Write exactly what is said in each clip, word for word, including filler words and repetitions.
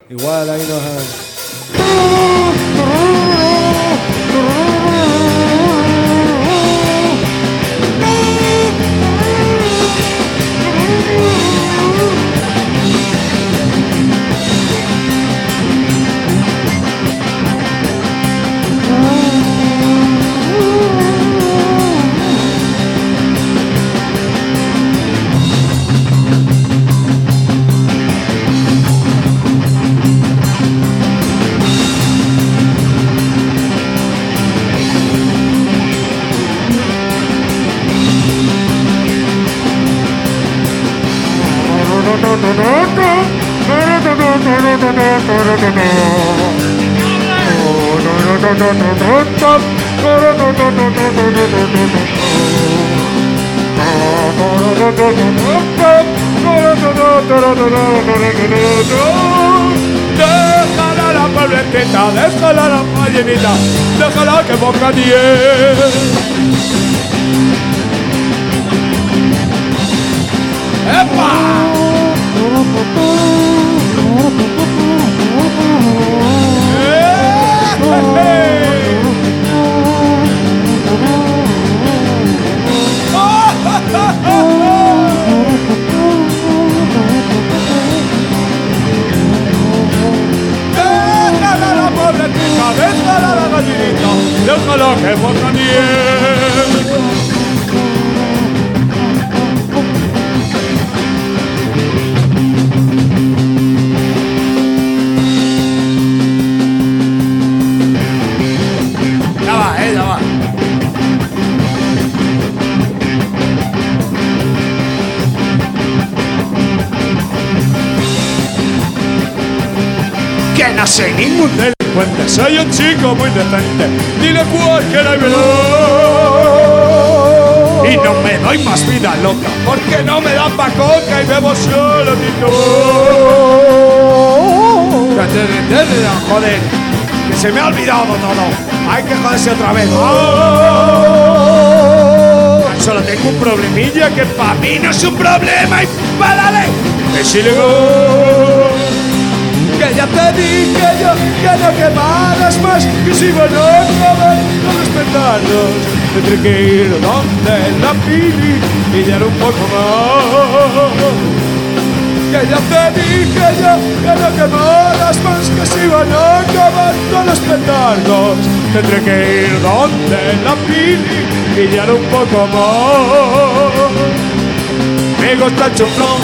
Igual ahí nos han... Déjala la pobrecita, déjala la ballenita, déjala que boca diez. ¡Epa! Déjala la pobrecita, déjala la gallinita, déjala que boca diez. Ya va, eh, ya va. Que no soy ningún delincuente, soy un chico muy decente, dile cualquiera y verás. Y no me doy más vida loca, porque no me dan pa' coca y bebo solo tito. Joder, que se me ha olvidado todo, hay que joderse otra vez. Solo tengo un problemilla que pa' mí no es un problema y pa' dale. Es ilegal. Que ya te dije yo que no quemaras más, que si van a acabar con los petardos tendré que ir donde la pili y pillar un poco más. Que ya te dije yo que no quemaras más, que si van a acabar con los petardos tendré que ir donde la pili y pillar un poco más. Me gusta el chuflón,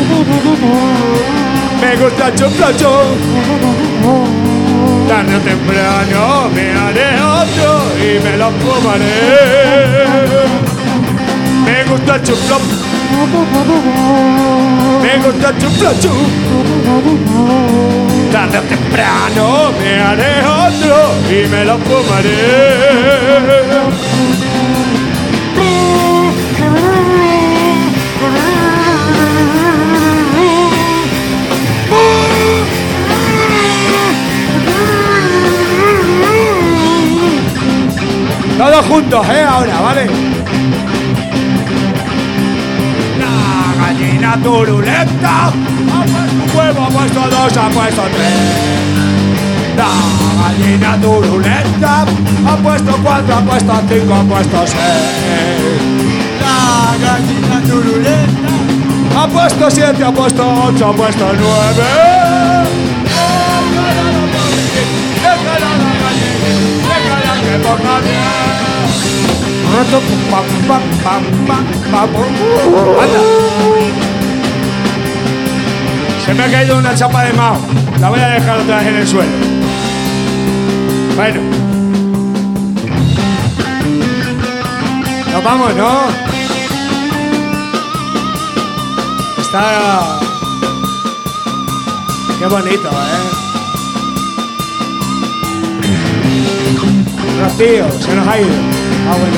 me gusta el chuflachón, tarde o temprano me haré otro y me lo fumaré. Me gusta el chuflón, me gusta el chuflachón, tarde o temprano me haré otro y me lo fumaré. Todos juntos, eh, ahora, ¿vale? La gallina turulenta ha puesto un huevo, ha puesto dos, ha puesto tres. La gallina turulenta ha puesto cuatro, ha puesto cinco, ha puesto seis. La gallina turulenta ha puesto siete, ha puesto ocho, ha puesto nueve. Déjala la gallina, déjala que ponga bien. Anda. Se me ha caído una chapa de mao. La voy a dejar otra vez en el suelo. Bueno. Nos vamos, ¿no? Está... Qué bonito, ¿eh? Rocío, se nos ha ido. Ah, buen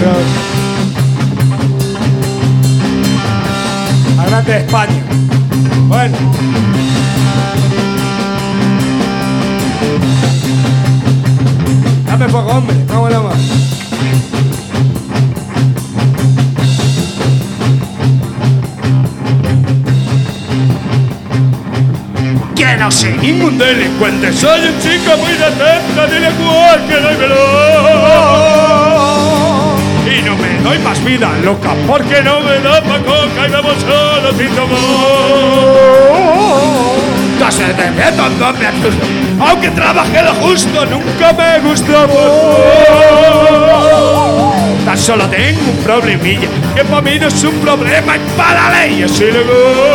Ross. Al grande de España. Bueno. Dame fuego, hombre. No vuelvo más. Que no sé soy ningún delincuente, soy un chico muy decente, dile cualquier dímelo. Y no me doy más vida loca porque no me da pa' coca y bebo solo sin tomar. Casi de miedo no me asusto, aunque trabajé lo justo, nunca me gustó. Tan solo tengo un problemilla, que para mí no es un problema y para la ley es ilegal.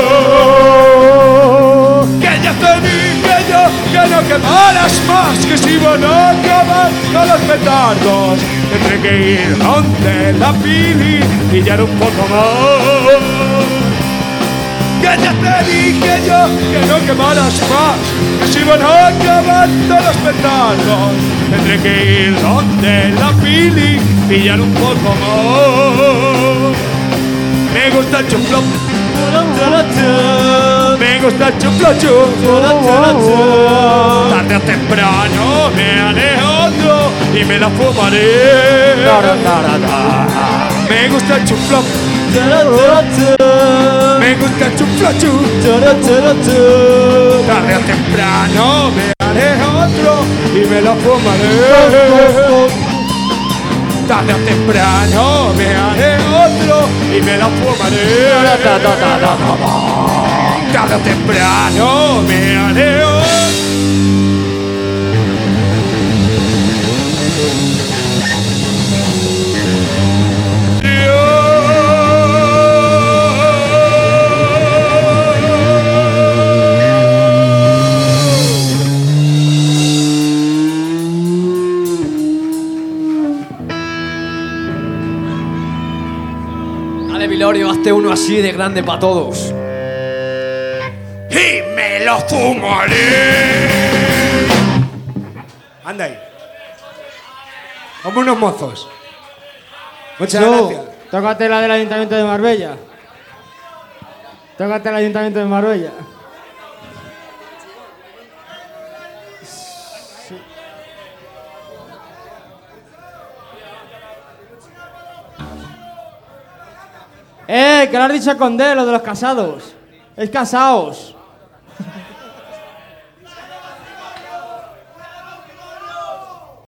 Que ya te dije yo que no quemaras más, que si van a acabar con los petardos tendré que ir donde la pili y ya un poco más. Que ya te dije yo que no quemaras más, que si van a acabar todos los petardos tendré que ir donde la pili y pillar un poco más. Me gusta el chuflo, me gusta el chuflo, tarde o temprano me haré otro y me la fumaré. Me gusta el chuflo, me gusta el chuflo, tarde o temprano me haré otro y me la fumaré. Tarde o temprano me haré otro y me la fumaré. Tarde o temprano me haré otro. Vilorio, hazte uno así de grande para todos. Y me lo fumaré. Anda ahí. Como unos mozos. Muchas Tú, gracias. tócate la del Ayuntamiento de Marbella. Tócate el Ayuntamiento de Marbella. Sí. Eh, que lo has dicho con D, lo de los casados. Es casados.